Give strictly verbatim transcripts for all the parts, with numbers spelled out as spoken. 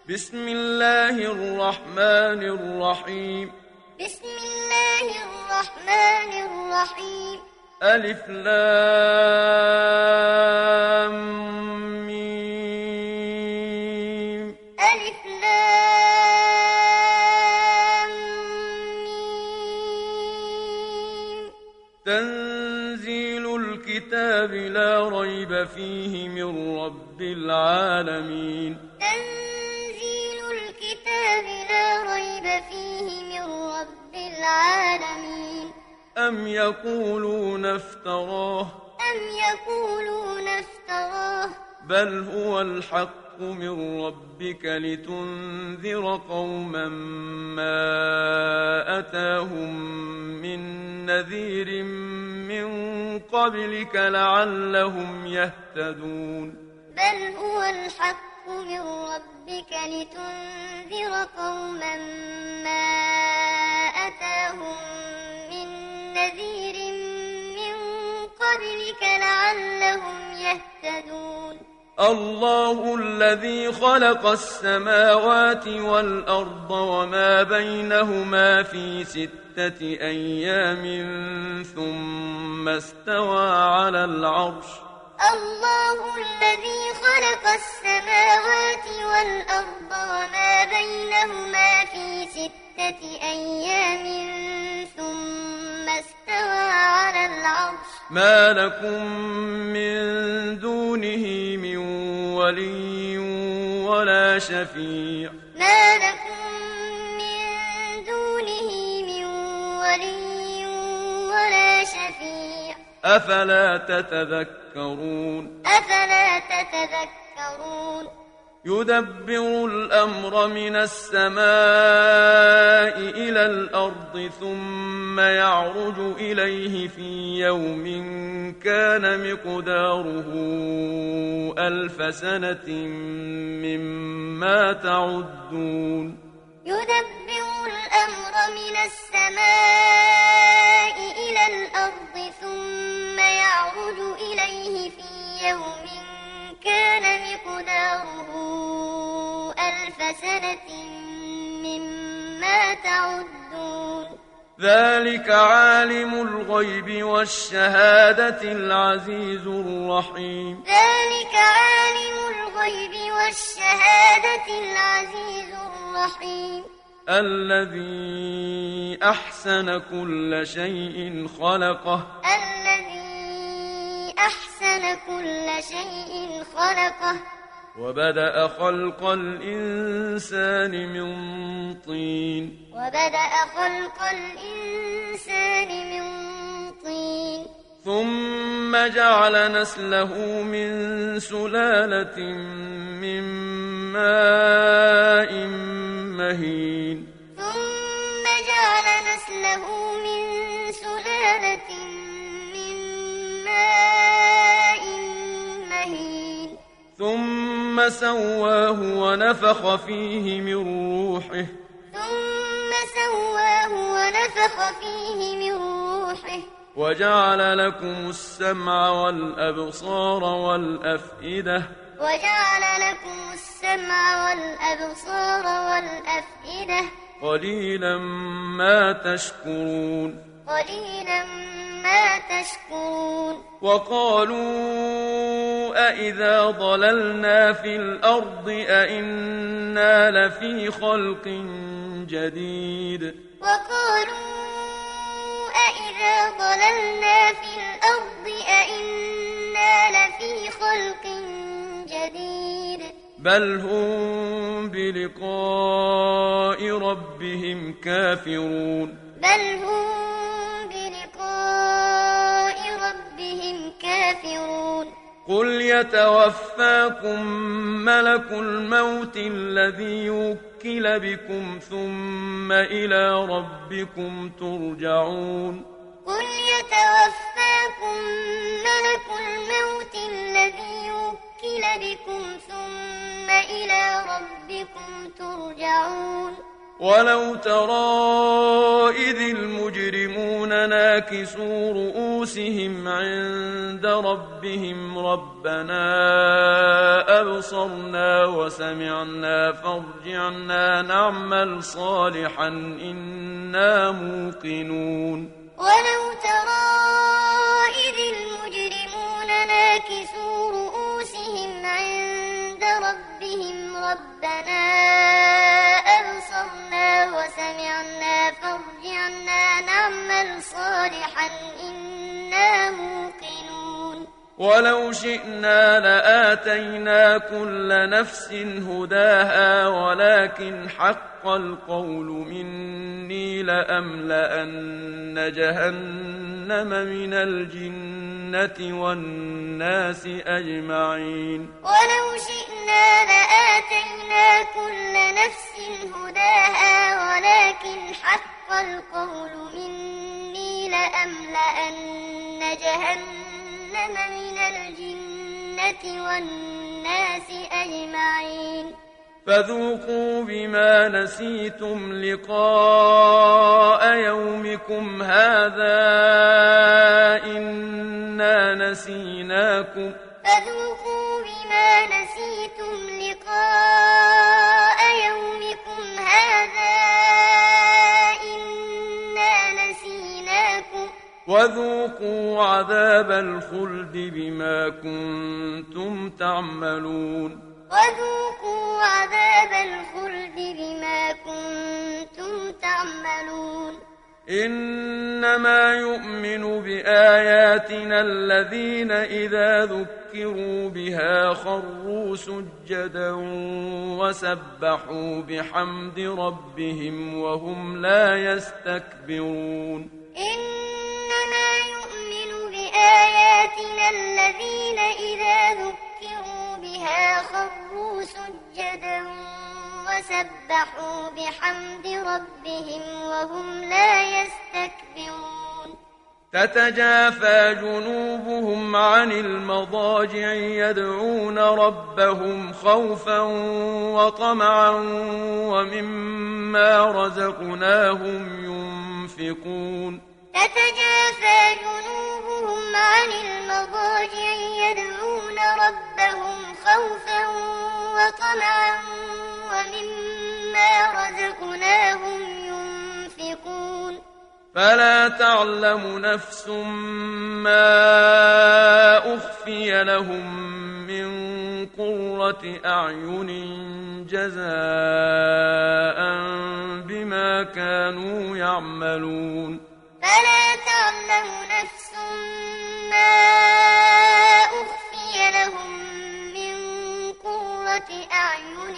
بسم الله الرحمن الرحيم بسم الله الرحمن الرحيم ألف لام ميم ألف لام ميم تنزيل الكتاب لا ريب فيه من رب العالمين تنزيل الكتاب لا ريب فيه من رب العالمين أم يقولون افتراه أم يقولون افتراه بل هو الحق من ربك لتنذر قوما ما أتاهم من نذير من قبلك لعلهم يهتدون بل هو الحق من ربك لتنذر قوما ما أتاهم من نذير من قبلك لعلهم يهتدون الله الذي خلق السماوات والأرض وما بينهما في ستة أيام ثم استوى على العرش الله الذي خلق السماوات والأرض وما بينهما في ستة أيام ثم استوى على العرش ما لكم من دونه من ولي ولا شفيع ما لكم من دونه من ولي ولا شفيع أفلا تتذكرون أفلا تتذكرون يدبر الأمر من السماء إلى الأرض ثم يعرج إليه في يوم كان مقداره ألف سنة مما تعدون يدبر الأمر من السماء إلى الأرض ثم يعرج إليه في يوم كان مقداره ألف سنة مما تعدون ذلك عالم الغيب والشهادة العزيز الرحيم ذلك عالم الغيب والشهادة العزيز الرحيم الذي أحسن كل شيء خلقه الذي أحسن كل شيء خلقه وبدأ خلق الإنسان من طين وبدأ خلق الإنسان من طين ثم جعل نسله من سلالة من ماء مهين ثم جعل نسله من سلالة من ماء مهين ثم سواه ونفخ فيه من روحه ثم سواه ونفخ فيه من روحه وجعل لكم السمع والأبصار والأفئدة وجعل لكم السمع والأبصار والأفئدة قليلا ما تشكرون قليلا ما تشكرون وقالوا أإذا ضللنا في الأرض أإنا لفي خلق جديد وقالوا أإذا ضللنا في الأرض أإنا لفي خلق جديد بل هم بلقاء ربهم كافرون بل هم بلقاء ربهم كافرون قل يتوفاكم ملك الموت الذي يوكل بكم ثم إلى ربكم ترجعون قل يتوفاكم ملك الموت الذي يوكل بكم ثم إلى ربكم ترجعون ولو ترى إذ المجرمون ناكسوا رؤوسهم رؤوسهم عند ربهم ربنا أبصرنا وسمعنا فارجعنا نعمل صالحا إنا موقنون ولو ترى إذ المجرمون ناكسوا رؤوسهم عند ربهم ربنا أبصرنا وسمعنا فارجعنا نعمل صالحا إنا موقنون ولو شئنا لآتينا كل نفس هداها ولكن حق القول مني لأملأن جهنم من الجنة والناس أجمعين ولو شئنا لآتينا كل نفس هداها ولكن حق القول مني لأملأن جهنم من الجنة والناس أجمعين فذوقوا بما نسيتم لقاء يومكم هذا إنا نسيناكم فذوقوا بما نسيتم لقاء يومكم هذا إنا نسيناكم وذوقوا عذاب الخلد بما كنتم تعملون وذوقوا عذاب الخلد بما كنتم تعملون إنما يؤمن بآياتنا الذين إذا ذكروا بها خروا سجدا وسبحوا بحمد ربهم وهم لا يستكبرون إنما يؤمن بآياتنا الذين إذا ذكروا بها خروا سجدا وسبحوا بحمد ربهم وهم لا يستكبرون تتجافى جنوبهم عن المضاجع يدعون ربهم خوفا وطمعا ومما رزقناهم ينفقون تتجافى جنوبهم عن المضاجع يدعون ربهم خوفا وطمعا ومما رزقناهم ينفقون فلا تعلم نفس ما أخفي لهم من قرة أعين جزاء بما كانوا يعملون فلا تعلم نفس ما أخفي لهم من قرة أعين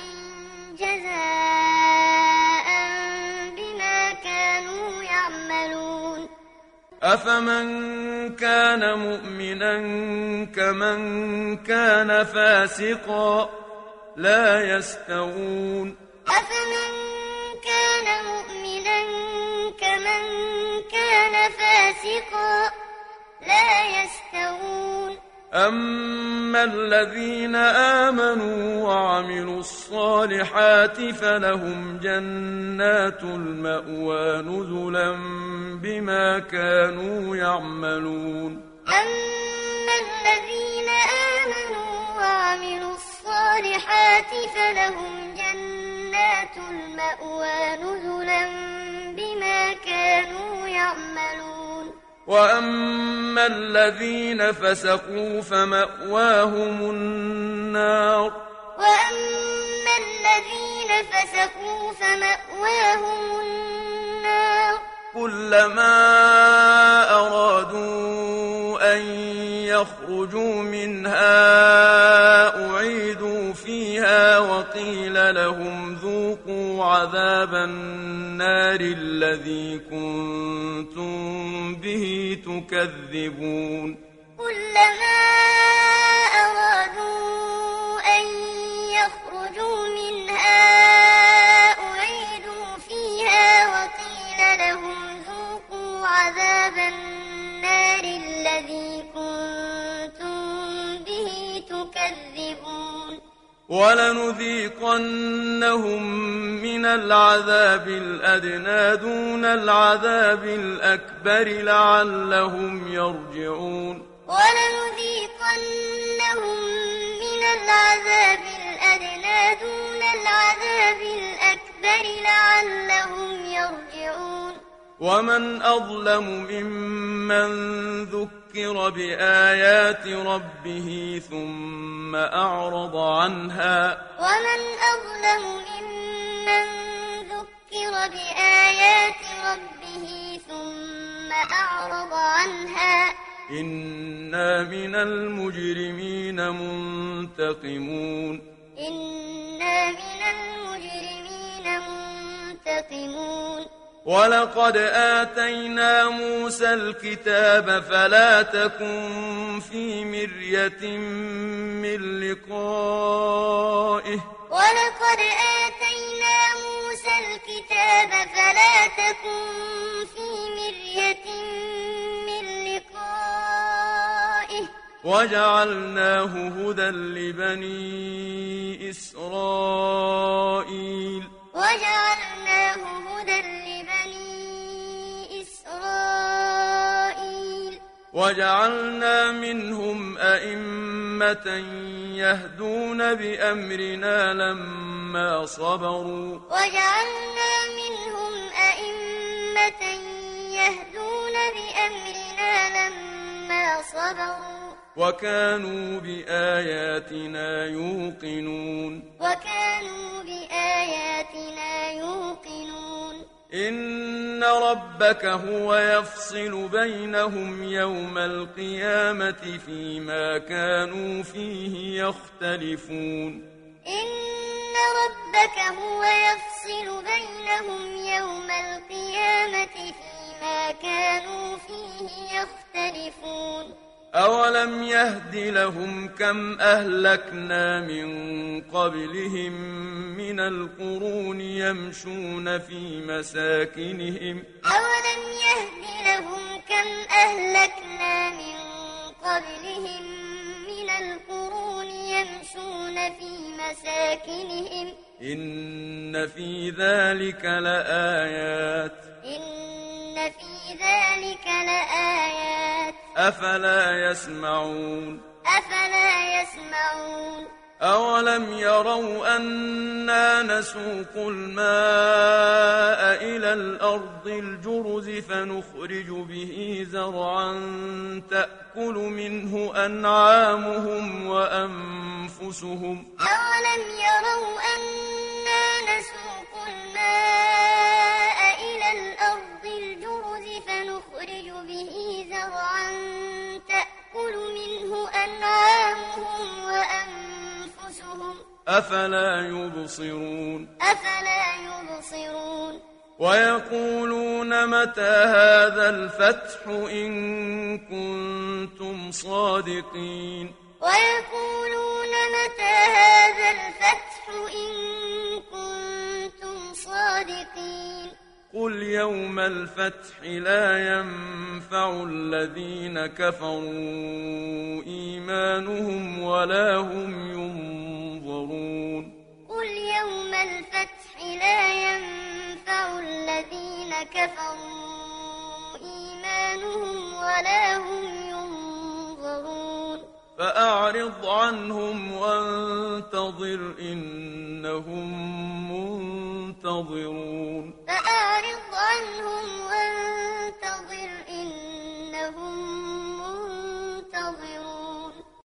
جزاء بما كانوا يعملون أفمن كان مؤمنا كمن كان فاسقا لا يستوون أفمن كان مؤمنا كمن كان فاسقا لا يستوون أما الذين آمنوا وعملوا الصالحات فلهم جنات المأوى نزلا بما كانوا يعملون أما الذين آمنوا وعملوا الصالحات فلهم جنات المأوى نزلا بما كانوا يعملون وأما الذين فسقوا فمأواهم النار وأما الذين فسقوا فمأواهم النار كلما أرادوا أن يخرجوا منها أعيدوا فيها وقيل لهم ذوقوا عذاب النار الذي كنتم به تكذبون كلما أرادوا أن يخرجوا منها أعيدوا فيها وقيل لهم ذوقوا عذاب النار الذي كنتم به تكذبون ولنذيقنهم من من العذاب الأدنى دون العذاب الأكبر لعلهم يرجعون ولنذيقنهم من العذاب الأدنى دون العذاب الأكبر لعلهم يرجعون ومن أظلم ممن ذكر بآيات ربه ثم أعرض عنها ومن أظلم ممن ذكر بآيات ربه ثم أعرض عنها إنا من المجرمين منتقمون إنا من المجرمين منتقمون ولقد آتينا موسى الكتاب فلا تكن في مرية من لقائه ولقد آتينا موسى الكتاب فلا تكن في مرية من لقائه وجعلناه هدى لبني إسرائيل وجعلناه هدى لبني إسرائيل وجعلنا منهم أئمة يهدون بأمرنا لما صبروا وجعلنا منهم أئمة يهدون بأمرنا لما صبروا وكانوا بآياتنا يوقنون وكانوا بآياتنا يوقنون إن ربك هو يفصل بينهم يوم القيامة فيما كانوا فيه يختلفون إن ربك هو يفصل بينهم يوم القيامة فيما كانوا فيه يختلفون أولم يهد لهم كم أهلكنا من قبلهم من القرون يمشون في مساكنهم أولم يهد لهم كم أهلكنا من قبلهم من القرون يمشون في مساكنهم إن في ذلك لآيات إن في ذلك لآيات أفلا يسمعون أفلا يسمعون أولم يروا أنا نسوق الماء إلى الأرض الجرز فنخرج به زرعا تأكل منه أنعامهم وأنفسهم أولم يروا أنا نسوق الماء إلى الأرض الجرز فنخرج به زرعا تأكل منه أنعامهم وأنفسهم أفلا يبصرون أفلا يبصرون ويقولون متى هذا الفتح إن كنتم صادقين ويقولون متى هذا الفتح إن كنتم صادقين قل يوم الفتح لا ينفع الذين كفروا إيمانهم ولا هم ينظرون قل يوم الفتح لا ينفع الذين كفروا إيمانهم ولا هم ينظرون فأعرض عنهم وانتظر إنهم منتظرون فأعرض عنهم وانتظر